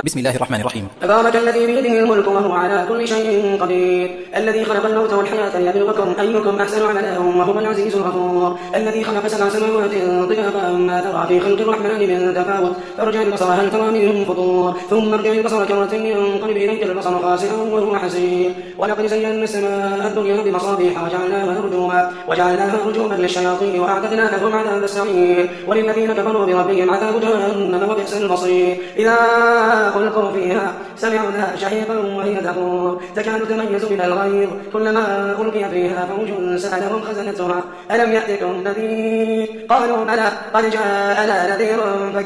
بسم الله الرحمن الرحيم. تبارك الذي بيده الملك وهو على كل شيء قدير، الذي خلق الموت والحياة ليبلوكم أيكم أحسن عملا وهو العزيز الغفور، الذي خلق 7 سماوات طباقا ما ترى في خلق الرحمن من تفاوت، فارجع البصر هل ترى من فطور، ثم ارجع البصر كرة ينقلب إليك البصر خاسئا وهو حسير. ولقد زينا السماء الدنيا بمصابيح وجعلناها رجوما للشياطين وأعتدنا لهم عذاب السعير، وللذين كفروا بربهم عذاب جهنم وبئس المصير. إذا ألقوا فيها سمعوا لها شهيقا وهي تفور تكاد تميز من الغيظ، كلما ألقي فيها فوج سألهم خزنتها ألم يأتكم نذير؟ قالوا بلى قد جاءنا نذير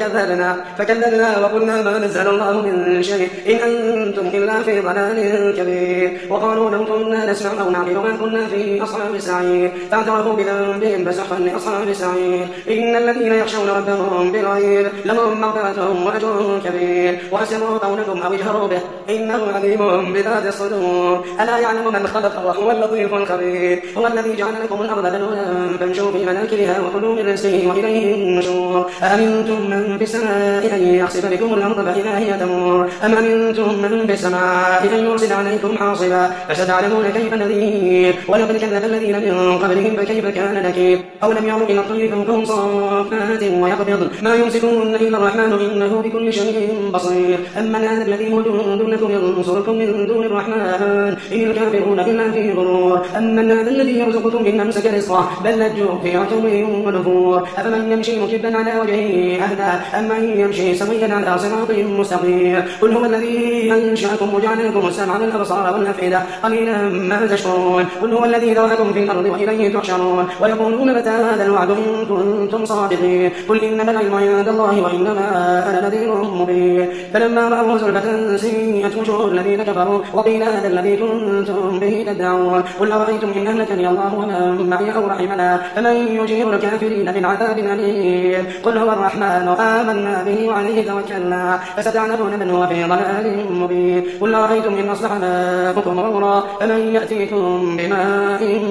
فكذبنا وقلنا ما نزل الله من شيء إن أنتم إلا في ضلال كبير. وقالوا لو كنا نسمع أو نعقل ما كنا في أصحاب السعير، فاعترفوا بذنبهم فسحقا لأصحاب السعير. إن الذين يخشون ربهم بالغيب لهم مغفرة وأجر كبير. وأسروا قولكم أو اجهروا به إنه عليم بذات الصدور. ألا يعلم من خلق وهو اللطيف الخبير. هو الذي جعل لكم الأرض ذلولا فامشوا في مناكبها وكلوا من رزقه وإليه النشور. أأمنتم من في السماء أن يخسف بكم الأرض فإذا هي تمور، أم أمنتم من في السماء أن يرسل عليكم حاصبا فستعلمون كيف نذير. ولقد كذب الذين من قبلهم فكيف كان نكير. أو لم يروا إلى الطير فوقهم صافات ويقبض ما يمسكون إلا الرحمن إنه بكل شيء بصير. أمن هذا الذي هو جند لكم ينصركم من دون الرحمن إن الكافرون إلا في غرور. أمن هذا الذي يرزقكم إن أمسك رزقه بل لجوا في عتو ونفور. أفمن يمشي مكبا على وجهه أهدى أمن يمشي سويا على صراط مستقيم. قل هو الذي أنشأكم وجعل لكم السمع والأبصار والأفئدة قليلا ما تشكرون. قل هو الذي ذرأكم في الأرض وإليه تحشرون. ويقولون متى هذا الوعد إن كنتم صادقين. قل إنما العلم عند الله وإنما أنا نذير مبين. فلما رأوا زلفة سيئت وجوه الذين كفروا وقيل هذا الذي كنتم به تدعون. قل أرأيتم إن أهلكني الله ومن معي أو رحمنا فمن يجير الكافرين من عذاب أليم. قل هو الرحمن آمنا به وعليه توكلنا فستعلمون من هو في ضلال مبين. قل أرأيتم إن أصبح ماؤكم غورا فمن يأتيكم بماء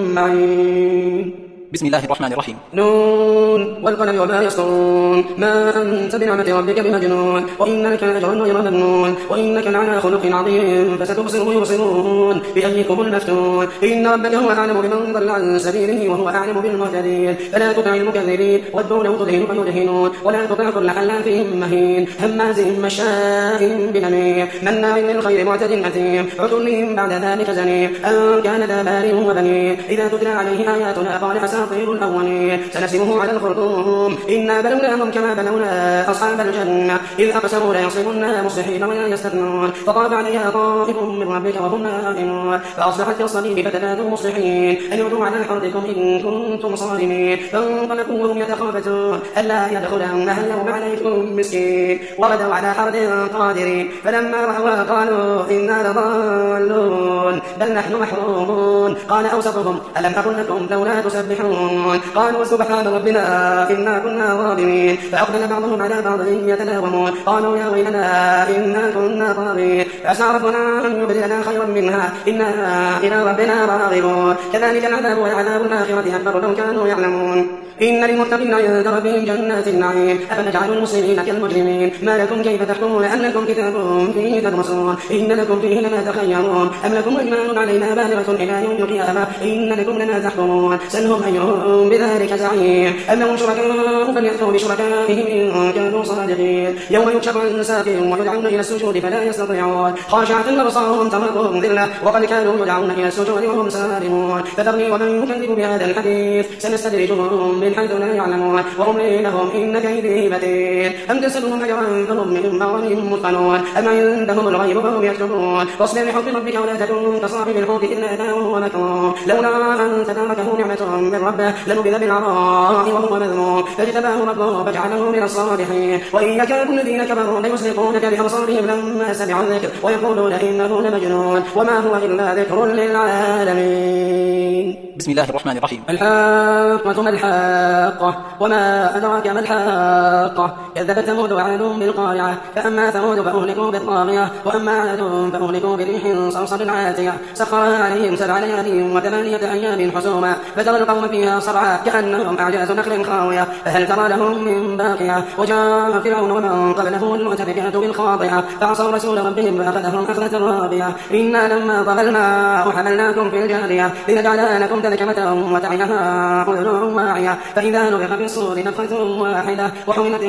معين. بسم الله الرحمن الرحيم. نون والقلم وما يسطرون ما أنت بنعمة ربك بمجنون وإنك لأجر غير ممنون وإنك لعلى خلق عظيم فستبصر ويبصرون بأيكم المفتون. إن ربك هو أعلم بمن ضل عن سبيله وهو أعلم بالمهتدين. فلا تطع المكذبين وادعوا لو تدهن فيدهنون ولا تطع كل حلاف مهين هماز مشاء بنميم مناع للخير معتد أثيم عتل بعد ذلك زنيم أن كان ذا مال وبنين. إذا تتلى عليه آياتنا قال أساطير الأولين سنسمه على الخرطوم. إنا بلوناهم كما بلونا أصحاب الجنة إذ أقسموا ليصرمنها مصبحين ولا يستثنون فطاف عليها طائف من ربك وهم نائمون فأصبحت كالصريم فتنادوا مصبحين أن يغدوا على حرثكم إن كنتم صارمين. فانطلقوا وهم يتخافتون ألا يدخلنها اليوم عليكم مسكين وغدوا على حرد قادرين. فلما رأوا قالوا إنا لضالون بل نحن محرومون. قال أوسطهم ألم أقل لكم لولا تسبحون. قالوا سبحان ربنا إنا كنا ظالمين. فأقبل بعضهم على بعض يتلاومون قالوا يا ويلنا إنا كنا طاغين فعسى ربنا أن يبدلنا خيرا منها إنا إلى ربنا راغبون. كذلك العذاب وعذاب الآخرة أكبر لو كانوا يعلمون. إن للمتقين عند ربهم جنات النعيم أفنجعل المسلمين كالمجرمين ما لكم كيف تحكمون أم لكم كتاب فيه تدرسون إن لكم فيه لما تخيرون أم لكم أيمان علينا بالغة إلى يوم القيامة إن لكم لما تحكمون سلهم أيهم بذلك زعيم. أم لهم شركاء فليأتوا بشركائهم إن كانوا صادقين. يوم يكشف عن ساق ويدعون إلى السجود فلا يستطيعون خاشعة أبصارهم ترهقهم ذلة وقد كانوا يدعون إلى السجود وهم سالمون. فذرني ومن يكذب بهذا الحديث سنستدرجهم من حيث لا يعلمون وأملي لهم إن كيدي متين. أم تسألهم أجرا فهم من مغرم مثقلون أم عندهم الغيب فهم يكتبون. واصبر لحكم ربك ولا تكن كصاحب الحوت إذ نادى وهو مكروه لولا أن تداركه نعمة من ربه لنبذ بالعراء وهو مذموم فاجتباه ربه فجعله من الصالحين. وإن يكاد الذين كفروا ليزلقونك بأبصارهم لما سمعوا الذكر ويقولون إنه لمجنون وما هو إلا ذكر للعالمين. بسم الله الرحمن الرحيم. الحاقة ما الحاقة الحاقة وما أدراك ما الحاقة كذبت ثمود وعاد بالقارعة فأما ثمود فأهلكوا بالطاغية وأما عاد فأهلكوا بريح صرصر عاتية سخرها عليهم 7 ليال و8 أيام حسوما فترى القوم فيها صرعى كأنهم أعجاز نخل خاوية فهل ترى لهم من باقية وجاء فرعون ومن قبله المؤتفكات بالخاطئة فعصوا رسول ربهم فأخذهم أخذة رابية إنا لما طغى الماء حملناكم في الجارية لنجعلها لكم تذكرة وتعيها أذن واعية فإذا نفخ في الصور نفخة واحدة وحملت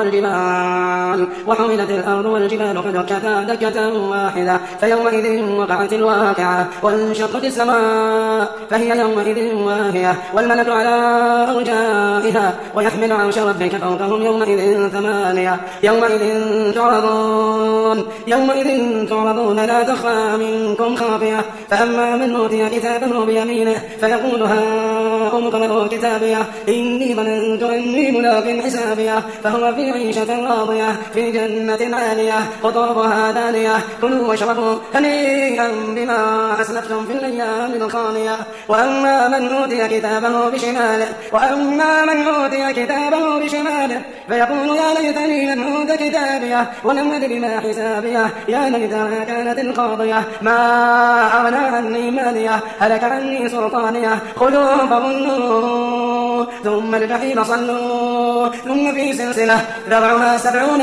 الأرض والجبال فدكتا دكة واحدة فيومئذ وقعت الواقعة وانشقت السماء فهي يومئذ واهية والملك على أرجائها ويحمل عرش ربك فوقهم يومئذ 8 يومئذ تعرضون لا تخفى منكم خافية فأما من أوتي كتابه بيمينه فيقول هاؤم اقرءوا كتابيه إني ظننت أني ملاق حسابيه فهو في عيشة راضية في جنة عالية قطوفها دانية كلوا واشربوا هنيئا بما أسلفتم في الأيام الخالية وأما من أوتي كتابه بشماله فيقول يا ليتني لم أوت كتابيه ولم أدر ما حسابيه يا ليتها كانت القاضية ما أغنى عني ماليه هلك عني سلطانيه خذوه فغلوه ثم الجحيم صلوه ثم في سلسلة ذرعها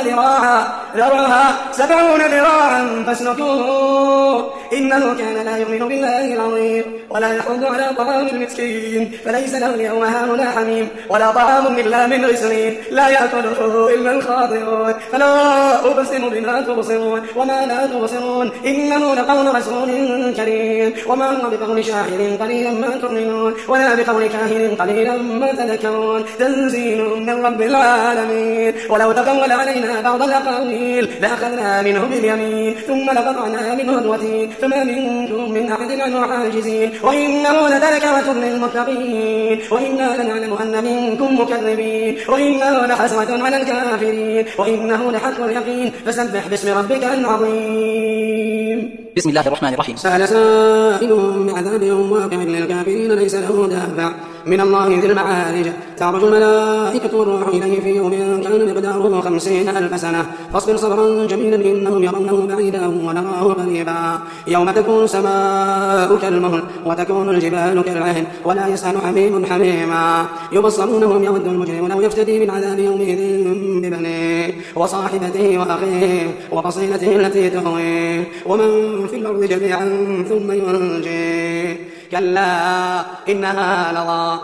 70 ذراعا فاسلكوه إنه كان لا يؤمن بالله العظيم ولا يحض على طعام المسكين فليس له اليوم هاهنا حميم ولا طعام إلا من غسلين لا يأكله إلا الخاطئون فلا أقسم بما تبصرون وما لا تبصرون إنه لقول رسول كريم وما هو بقول شاعر قليلا ما تؤمنون ولا بقول كاهن قليلا ما تذكرون تنزيل من رب العالمين ولو تقول علينا بعض الأقاويل لأخذنا منه باليمين ثم لقطعنا منه الوتين فما منكم من أحد عنه حاجزين وإنه لتذكرة للمتقين وإنا لنعلم أن منكم مكذبين وإنه لحسرة على الكافرين وإنه لحق اليقين فسبح باسم ربك العظيم. بسم الله الرحمن الرحيم. سأل سائل بعذاب واقع للكافرين ليس له دافع من الله ذي المعارج تعرج الملائكة والروح إليه في يوم كان مقداره 50,000 سنة فاصبر صبرا جميلا إنهم يرونه بعيدا ونراه قريبا يوم تكون السماء كالمهل وتكون الجبال كالعهن ولا يسأل حميم حميما يبصرونهم يود المجرم لو يفتدي من عذاب يومئذ ببنيه وصاحبته وأخيه وفصيلته التي تهويه ومن في الأرض جميعا ثم ينجيه كلا إنها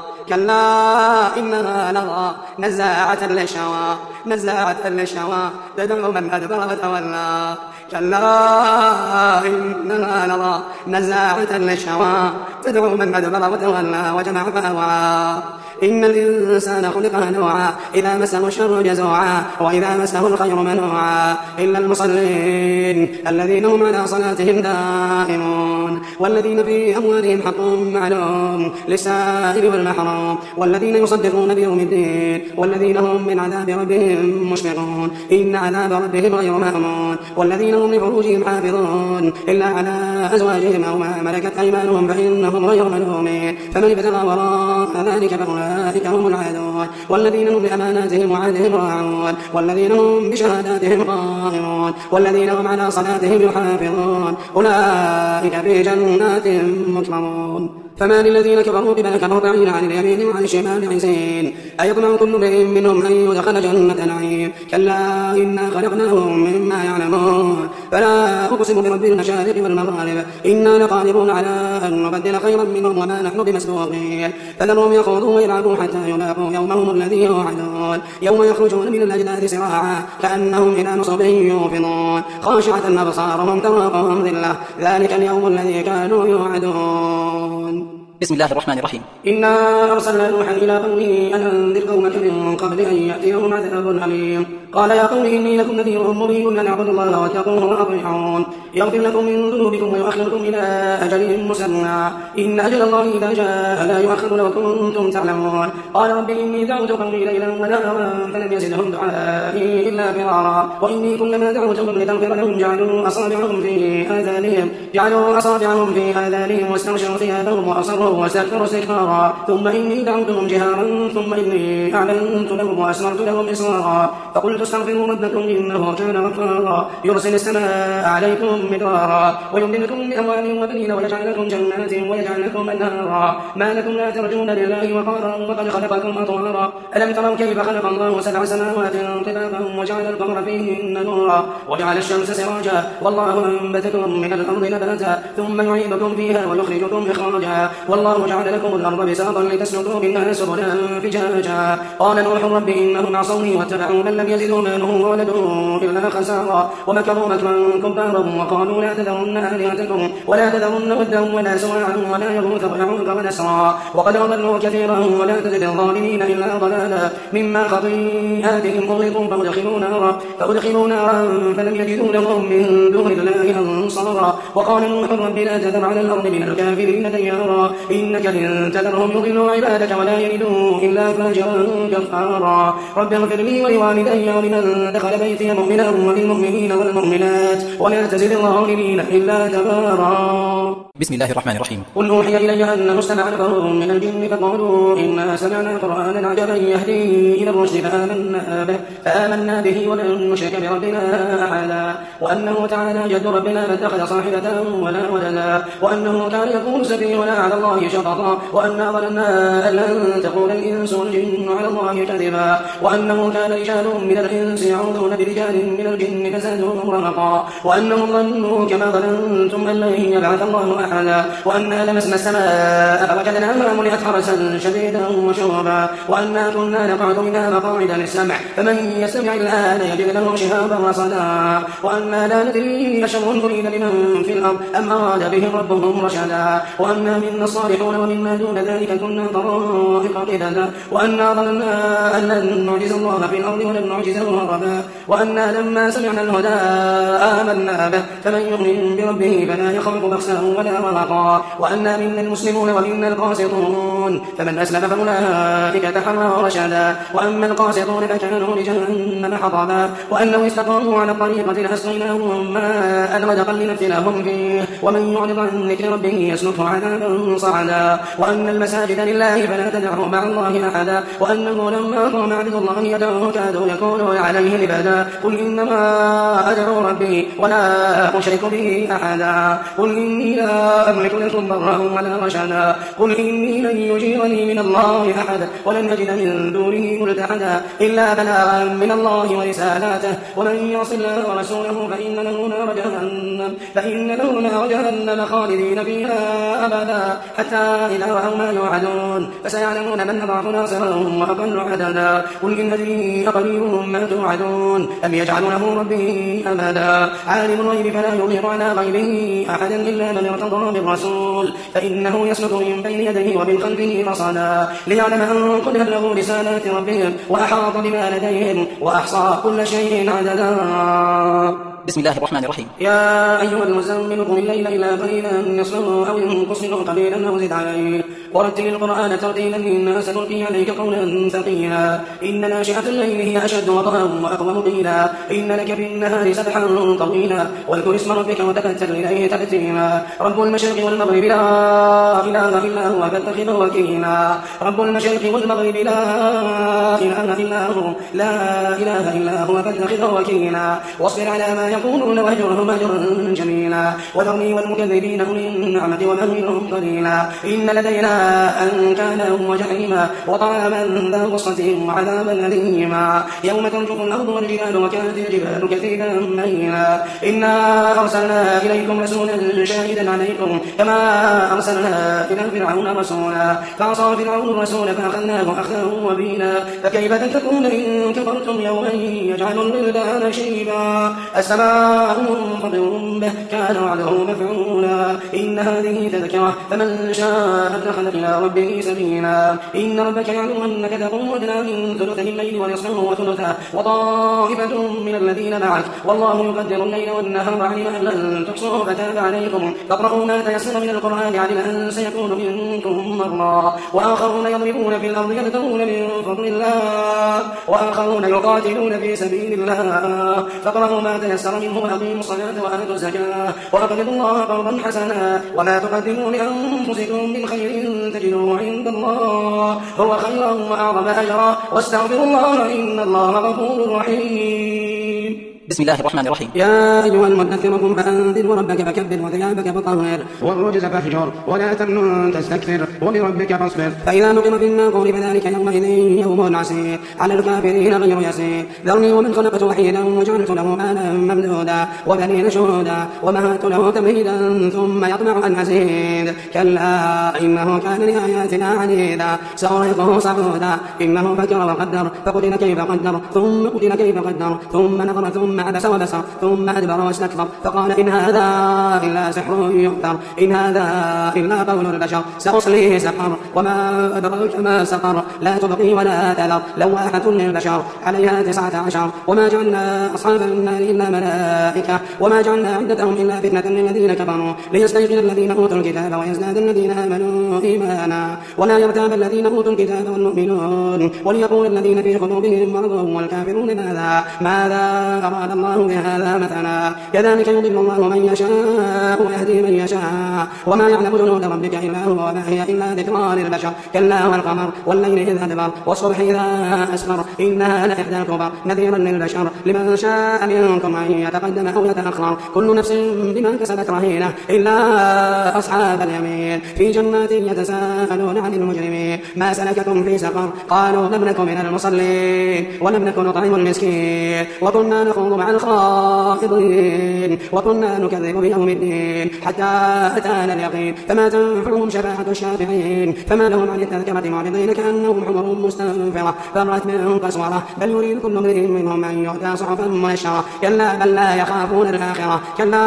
لظى نزاعة للشوى تدعو من أدبر وتولى كلا إنها لظى نزاعة للشوى تدعو من أدبر وتولى وجمع فأوعى إن الإنسان خلق هلوعا إذا مسه الشر جزوعا وإذا مسه الخير منوعا إلا المصلين الذين هم على صلاتهم دائمون والذين في أموالهم حق معلوم للسائل والمحروم والذين يصدقون بيوم الدين والذين هم من عذاب ربهم مشفقون إن عذاب ربهم غير مأمون والذين هم لفروجهم حافظون إلا على أزواجهم أو ما ملكت أيمانهم فإنهم غير ملومين فمن ابتغى وراء ذلك فأولئك هم العادون والذين هم بأماناتهم وعهدهم راعون والذين هم بشهاداتهم قائمون والذين هم على صلاتهم يحافظون أولئك في جنات مكرمون فما للذين كفروا بذلك مهطعين عن اليمين وعن الشمال عزين أيطمع كل امرئ منهم أن يدخل جنة نعيم كلا إنا خلقناهم مما يعلمون فلا أقسم برب المشارق والمغارب إنا لقادرون على أن نبدل خيرا منهم وما نحن بمسبوقين فذرهم يخوضوا ويلعبوا حتى يلاقوا يومهم الذي يوعدون يوم يخرجون من الأجداث سراعا كأنهم إلى نصب يوفضون خاشعة أبصارهم تراقهم ذلة ذلك اليوم الذي كانوا يوعدون. بسم الله الرحمن الرحيم. إنا أرسلنا نوحا إلى قومه أن أنذر قومك من قبل أن يأتيهم عذاب أليم قال يا قوم إني لكم نذير مبين أن اعبدوا الله واتقوه وأطيعون يغفر لكم من ذنوبكم ويؤخركم إلى أجل مسمى إن أجل الله إذا جاء لا يؤخر لو كنتم تعلمون قال رب إني دعوت قومي ليلا ونهارا فلم يزدهم دعائي إلا فرارا وإني كلما دعوتهم لتغفر لهم جعلوا أصابعهم في آذانهم واستغشوا ثيابهم وأصروا واستكبروا استكبارا ثم إني دعوتهم جهارا ثم إني أعلنت لهم وأسررت لهم إسرارا فقلت استغفروا ربكم إنه كان غفارا يرسل السماء عليكم مدرارا ويمددكم بأموال وبنين ويجعل لكم جنات ويجعل لكم أنهارا ما لكم لا ترجون لله وقارا وقد خلقكم أطوارا ألم تروا كيف خلق الله 7 سماوات طباقا وجعل القمر فيهن نورا وجعل الشمس سراجا والله أنبتكم من الأرض نباتا ثم يعيدكم فيها ويخرجكم إخراجا والله جعل لكم الأرض بساطا لتسلكوا منها سبلا فجاجا قال نوح رب إنهم عصوني واتبعوا من لم يزده ماله وولده إلا خسارا ومكروا مكرا كبارا وقالوا لا تذرن آلهتكم ولا تذرن ودا ولا سواعا ولا يغوث ويعوق ونسرا وقد أضلوا كثيرا ولا تزد الظالمين إلا ضلالا مما خطيئاتهم أغلقوا فأدخلوا نارا فلم يجدوا لهم من دون الله أنصارا وقال نوح رب لا تذر على الأرض من الكافرين ديارا إنك إن تذرهم يضلوا عبادك ولا يلدوا إلا فاجرا كفارا رب اغفر لي ولوالدي ولمن دخل بيتي مؤمنا وللمؤمنين والمؤمنات ولا تزد الظالمين إلا تبارا. بسم الله الرحمن الرحيم. قل أوحي إلي أنه استمع نفر من الجن فقالوا إنا سمعنا قرآنا عجبا يهدي إلى الرشد فآمنا به ولن نشرك بربنا أحدا وأنه تعالى جد ربنا ما اتخذ صاحبة ولا ولدا وأنه كان يقول سفيهنا على الله شططا وأنا ظننا أن لن تقول الإنس والجن على الله كذبا وأنه كان رجال من الإنس يعوذون برجال من الجن فزادوهم رهقا وأنهم ظنوا كما ظننتم أن لن يبعث الله أحدا وأنا لمسنا السماء فوجدناها ملئت حرسا شديدا وشهبا وأنا كنا نقعد منها مقاعد للسمع فمن يستمع الآن يجد له شهابا رصدا وأنا لا ندري أشر أريد بمن في الأرض أم أراد بهم ربهم رشدا وأنا منا الصالحون ومنا دون ذلك كنا طرائق قددا وأنا ظننا أن لن نعجز الله في الأرض ولن نعجزه هربا وأنا لما سمعنا الهدى آمنا به فمن يؤمن بربه فلا يخاف بخسا ولا رهقا وأنا منا المسلمون ومنا القاسطون فمن أسلم فأولئك تحروا رشدا وأما القاسطون فكانوا لجهنم حطبا وأنه استقاموا على الطريقة لأسقيناهم ماء غدقا لنفتناهم فيه ومن يعرض عن ذكر ربه يسلكه عذابا صعدا وأن المساجد لله فلا تدعوا مع الله أحدا وأنه لما قام عبد الله يدعوه كادوا يكونوا عليه لبدا قل إنما أدعو ربي ولا أشرك به أحدا قل إني لا أملك لكم ضرا ولا رشدا قل إني لن يجيرني من الله أحد ولن أجد من دونه ملتحدا إلا بلاغا من الله ورسالاته ومن يعص الله ورسوله فإن له نار جهنم خالدين فيها أبدا حتى إذا رأوا ما يوعدون فسيعلمون من أضعف ناصرا وأقل عددا قل إن أدري أقريب ما توعدون أم يجعل له ربي أمدا عالم الغيب فلا يظهر على غيبه أحدا إلا من ارتضى بالرسول فإنه يسلك من بين يديه ومن خلفه رصدا ليعلم أن قد بلغوا رسالات ربهم وأحاط بما لديهم وأحصى كل شيء عددا. بسم الله الرحمن الرحيم. يا أيها المزمل قم الليل إلا قليلا نصفه أو انقص منه قليلا أو زد عليه ورتل القرآن ترتيلا إنا سنلقي عليك قولا ثقيلا إن ناشئة الليل هي أشد وطئا وأقوم قيلا إن لك في النهار سبحا طويلا واذكر اسم ربك وتبتل إليه تبتيلا رب المشرق والمغرب لا إله إلا هو فاتخذه وكيلا رب المشرق والمغرب لا إله إلا هو فاتخذه وكيلا واصبر على ما يقولون واهجرهم هجرا جميلا وذرني والمكذبين أولي النعمة ومهلهم قليلا إن لدينا أنكالا وجحيما وطعاما ذا غصة وعذابا أليما يوم ترجف الأرض والجبال وكانت الجبال كثيبا مهيلا إنا أرسلنا إليكم رسولا شاهدا عليكم كما أرسلنا إلى فرعون رسولا فعصى فرعون الرسول فأخذناه أخذا وبيلا فكيف تتقون إن كفرتم يوما يجعل الولدان شيبا السماء منفطر به كان وعده مفعولا إن هذه تذكرة فمن شاء اتخذ إلى ربه سبيلا إن ربك يعلم أنك تقوم أدنى من ثلثي الليل ونصفه وثلثه وطائفة من الذين معك والله يقدر الليل والنهار علم أن لن تحصوا فتاب عليكم فاقرؤوا ما تيسر من القرآن علم أن سيكون منكم مرضى وآخرون يضربون في الأرض يبتغون من فضل الله وآخرون يقاتلون في سبيل الله فاقرؤوا ما تيسر تيسر منه وأقيموا الصلاة وآتوا الزكاة وأقرضوا الله قرضا حسنا وما تقدموا لأنفسكم من خير تجدوه عند الله هو خيرا وأعظم أجرا واستغفروا الله إن الله غفور رحيم. بسم الله الرحمن الرحيم. يا أيها المدثر قم فأنذر وربك فكبر وثيابك فطهر والرجز فاهجر ولا تمنن تستكثر ولربك فاصبر فإذا نقر في الناقور فذلك يومئذ يوم عسير على الكافرين غير يسير ذرني ومن خلقت وحيدا وجعلت له مالا ممدودا وبنين شهودا ومهدت له تمهيدا ثم يطمع أن أزيد كلا إنه كان لآياتنا عنيدا سأرهقه صعودا إنه فكر وقدر فقتل كيف قدر ثم قتل كيف قدر ثم نظر ثم عبس وبصر ثم أدبر واستكبر فقال إن هذا إلا سحر يؤثر إن هذا إلا قول البشر سأصليه سقر وما أدراك ما سقر لا تبقي ولا تذر لواحة للبشر عليها 19 وما جعلنا أصحاب النار إلا ملائكة وما جعلنا عدتهم إلا فتنة للذين كفروا ليستيقن الذين أوتوا الكتاب ويزداد الذين آمنوا إيمانا ولا يرتاب الذين أوتوا الكتاب والمؤمنون وليقول الذين في قلوبهم مرض والكافرون ماذا أراد الله بهذا مثلا كذلك يضل الله من يشاء ويهدي من يشاء وما يعلم جنود ربك إلا هو وما هي إلا ذكرى للبشر كلا والقمر والليل إذ أدبر والصبح إذا أسفر إنها لإحدى الكبر نذيرا للبشر لمن شاء منكم أن يتقدم أو يتأخر كل نفس بما كسبت رهينة إلا أصحاب اليمين في جنات يتساءلون عن المجرمين ما سلككم في سقر قالوا لم نكن من المصلين ولم نكن نطعم المسكين وكنا نخوض مع الخائضين وكنا نكذب بيوم الدين حتى أتانا اليقين فما تنفعهم شفاعة الشافعين فما لهم عن التذكرة معرضين كأنهم حمر مستنفرة فرت من قسورة بل يريد كل امرئ منهم أن يؤتى صحفا منشرة كلا بل لا يخافون الآخرة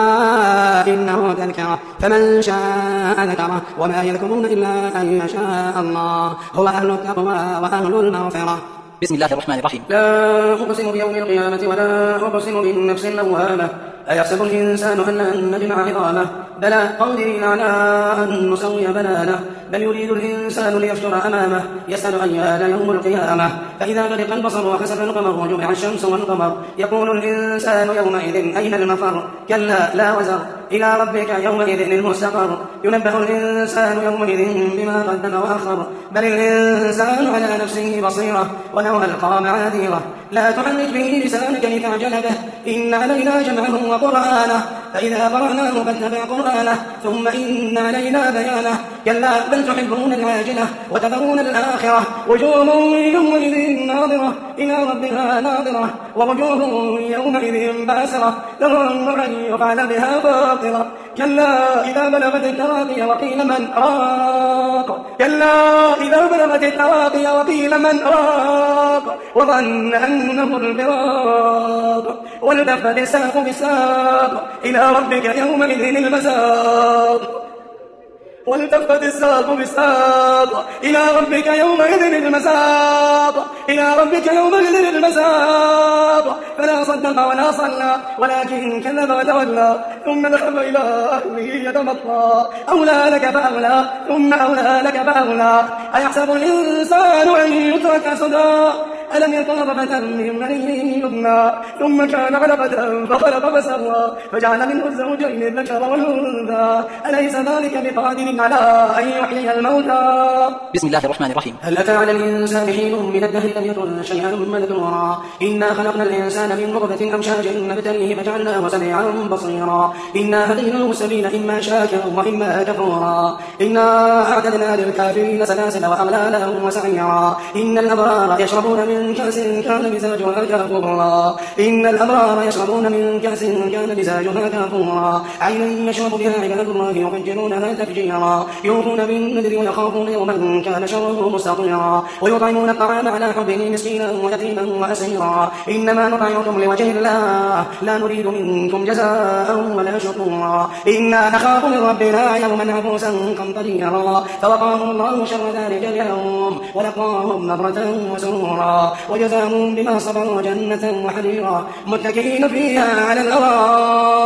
كلا إنه تذكرة فمن شاء ذكره وما يذكرون إلا أن يشاء الله هو أهل التقوى وأهل المغفرة. بسم الله الرحمن الرحيم. لا أقسم بيوم القيامة ولا أقسم بالنفس اللوامة أيحسب الإنسان أن لن نجمع عظامه بلى قادرين على أن نسوي بنانه بل يريد الإنسان ليفجر أمامه يسأل أيان يوم القيامة فإذا برق البصر وخسف القمر وجمع الشمس والقمر يقول الإنسان يومئذ أين المفر كلا لا وزر إلى ربك يومئذ المستقر ينبه الإنسان يومئذ بما قدم وأخر بل الإنسان على نفسه بصيرة ولو ألقى معاذيره لا تحرك به لسانك لتعجل به إن علينا جمعه وقرآنه فإذا قرأناه فاتبع قرآنه ثم إن علينا بيانه كلا بل تحبون العاجلة وتذرون الآخرة وجوه يومئذ ناظرة إلى ربها ناظرة ووجوه يومئذ باسرة تظن أن يفعل بها فاقرة كلا إذا بلغت التراقي وقيل من راق كلا إذا بلغت التراقي وقيل من راق وظن أنه الفراق والتفت الساق بالساق إلى ربك يومئذ المساق والتفت الساق بالساق إلى ربك يومئذ المساق إلى ربك يومئذ المساق فلا صدق ولا صلى ولكن كذب وتولى ثم ذهب إلى أهله يتمطى أولى لك فأولى ثم أولى لك فأولى أيحسب الإنسان أن يترك سدى ألم يكن نطفة من مني يمنى ثم كان علقة فخلق فسوى فجعل منه الزوجين الذكر والأنثى أليس ذلك بقادر على أن يحيي الموتى. بسم الله الرحمن الرحيم. هل أتى على الإنسان حين من الدهر لم يكن شيئا مذكورا إنا خلقنا الإنسان من نطفة أمشاج نبتليه فجعلناه سميعا بصيرا إنا هديناه السبيل إما شاكرا وإما كفورا إنا أعتدنا للكافرين سلاسل وأغلالا وسعيرا إن الأبرار يشربون من كأس كان مزاجها كافورا إن الأبرار يشربون من كأس كان مزاجها كافورا عينا يشرب بها عباد الله يفجرونها تفجيرا يوفون بالنذر ويخافون يوما كان شره مستطيرا ويطعمون الطعام على حبه مسكينا ويتيما وأسيرا إنما نطعمكم لوجه الله لا نريد منكم جزاء ولا شكورا إنا نخاف من ربنا يوما عبوسا قمطريرا فوقاهم الله شر ذلك اليوم ولقاهم نظرة وسرورا وجزاهم بما صبروا جنة وحريرا متكئين فيها على الأرائك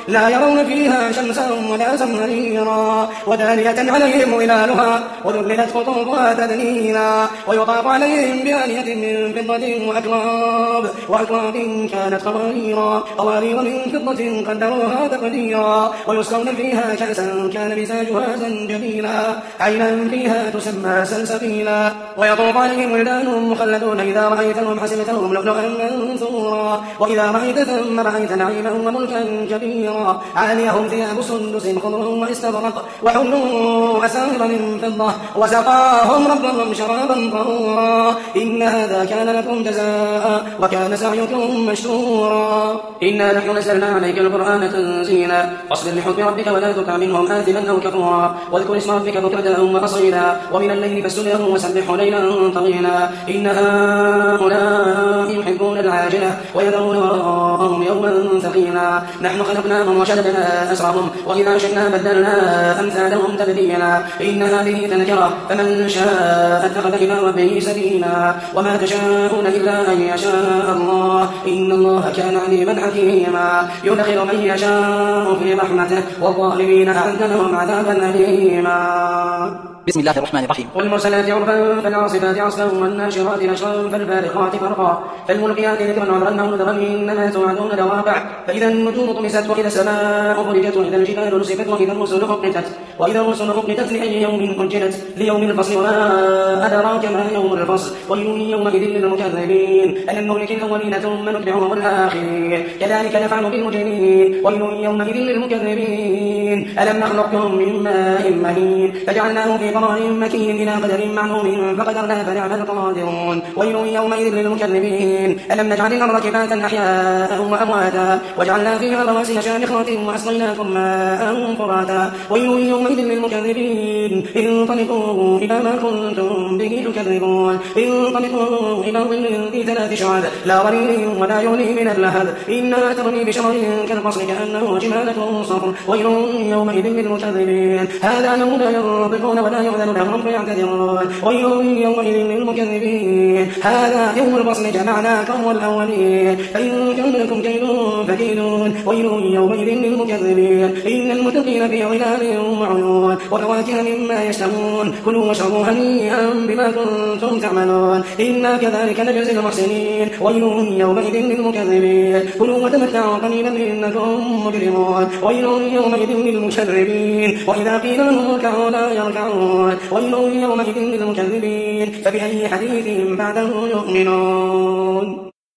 لا يرون فيها شمسا ولا زمهريرا ودانية عليهم ظلالها وذللت قطوفها تذليلا ويطاف عليهم بآنية من فضة وأكواب كانت قوارير من فضة قدروها تقديرا ويسقون فيها كأسا كان مزاجها زنجبيلا عينا فيها تسمى سلسبيلا ويطوف عليهم ولدان مخلدون إذا رأيتهم حسبتهم لؤلؤا منثورا وإذا رأيت ثم رأيت نعيما وملكا كبيرا عاليهم ثياب سندس خضر واستبرق وحلوا أساور من فضة وسقاهم ربهم شرابا طهورا إن هذا كان لكم جزاء وكان سعيكم مشكورا إنا نحن نزلنا عليك القرآن تنزيلا فاصبر لحكم ربك ولا تطع منهم آثما أو كفورا واذكر اسم ربك بكرة وأصيلا ومن الليل فاسجد له وسبحه ليلا طويلا إن هؤلاء يحبون العاجلة ويذرون وراءهم يوما ثقيلا نحن خلقناهم وشددنا أسرهم وإذا شئنا بدلنا أمثالهم تبديلا إن هذه تذكرة فمن شاء اتخذ إلى ربه سبيلا وما تشاءون إلا أن يشاء الله إن الله كان عليما حكيما يدخل من يشاء في رحمته والظالمين أعد لهم عذابا أليما بسم الله الرحمن الرحيم. والمرسلات عرفا فالعاصفات عصفا والناشرات نشرا فالفارقات فرقا فالملقيات ذكرا عذرا أو نذرا إنما توعدون لواقع فإذا النجوم طمست وإذا السماء فرجت وإذا الجبال نسفت وإذا الرسل أقتت لأي يوم أجلت ليوم الفصل وما أدراك ما يوم الفصل ويل يومئذ للمكذبين ألم نهلك الأولين ثم نتبعهم الآخرين كذلك نفعل بالمجرمين ويل يومئذ للمكذبين ألم نخلقكم من ماء مهين فجعلناه في قرار مكين إلى قدر معلوم فقدرنا فنعم القادرون ويل يومئذ للمكذبين ألم نجعل الأرض كفاتا أحياء وأمواتا وجعلنا فيها رواسي شامخات وأسقيناكم ماء فراتا ويل يومئذ للمكذبين انطلقوا إلى ما كنتم به تكذبون انطلقوا إلى ظل ذي 3 شعب لا ظليل ولا يغني من اللهب إنها ترمي بشرر كالقصر كأنه جمالة صفر ويل يومئذ للمكذبين هذا يوم لا ينطقون ولا يؤذن لهم فيعتذرون ويل يومئذ للمكذبين هذا يوم الفصل جمعناكم والأولين فإن كان لكم كيد فكيدون ويل يومئذ للمكذبين إن المتقين في ظلال وعيون وفواكه مما يشتهون كلوا واشربوا هنيئا بما كنتم تعملون إنا كذلك نجزي المحسنين ويل يومئذ للمكذبين كلوا وتمتعوا قليلا إنكم مجرمون ويل يومئذ للمشربين وإذا قيل لهم اركعوا لا يركعون ويل يومئذ للمكذبين فبأي حديث بعده يؤمنون.